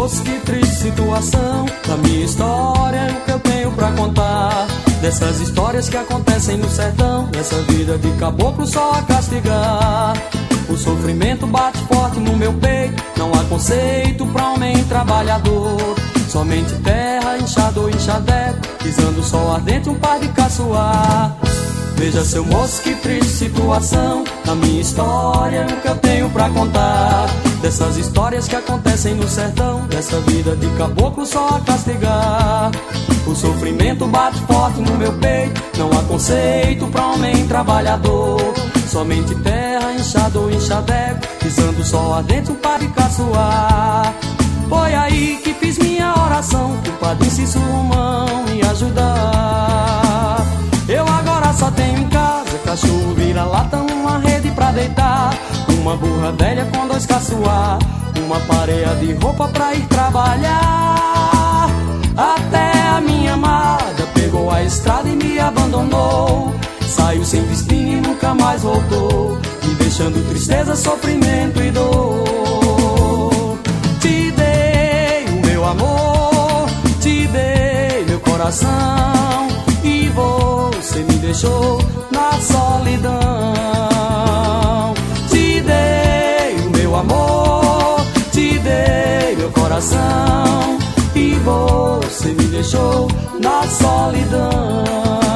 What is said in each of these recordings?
moço, que triste situação. Da minha história é o que eu tenho pra contar. Dessas histórias que acontecem no sertão, dessa vida de caboclo só a castigar. O sofrimento bate forte no meu peito, não há conceito pra homem trabalhador. Somente terra, enxador, enxadeco, pisando o sol ardente, um par de caçoar. Veja, seu moço, que triste situação. Na minha história é o que eu tenho pra contar. Dessas histórias que acontecem no sertão, dessa vida de caboclo só a castigar. O sofrimento bate forte no meu peito, não há conceito pra homem trabalhador. Somente terra, enxador, enxadeco, pisando o sol ardente, um par de caçoar. Foi aí que fiz minha oração, que o Padre Cícero me ajudar. Eu agora só tenho em casa cachorro, vira-lata, uma rede pra deitar, uma burra velha com 2 caçoar, uma pareia de roupa pra ir trabalhar. Até a minha amada pegou a estrada e me abandonou. Saiu sem destino e nunca mais voltou, me deixando tristeza, sofrimento e dor. Te dei o meu amor, te dei meu coração, e você me deixou na solidão. Te dei o meu amor, te dei meu coração, e você me deixou na solidão.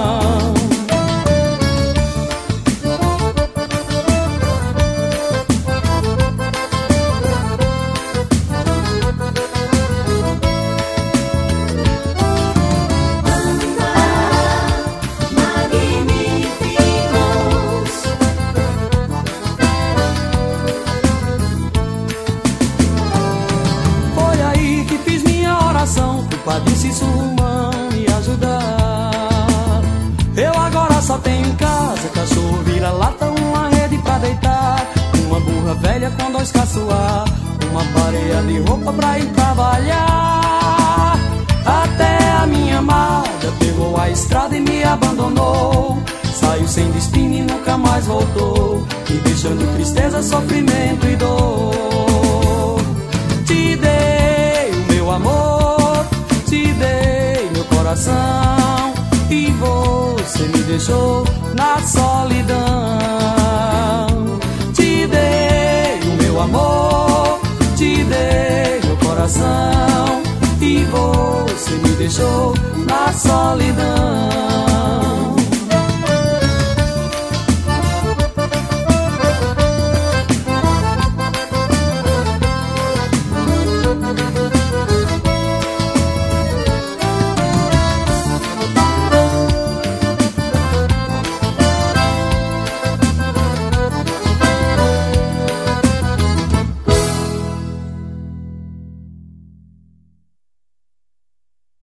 O Padre Cícero me ajudar. Eu agora só tenho em casa cachorro, vira-lata, uma rede pra deitar, uma burra velha com 2 caçoar, uma pareia de roupa pra ir trabalhar. Até a minha amada pegou a estrada e me abandonou. Saiu sem destino e nunca mais voltou, me deixando tristeza, sofrimento e dor. Te dei o meu amor, te dei meu coração, e você me deixou na solidão. Te dei o meu amor, te dei meu coração, e você me deixou na solidão.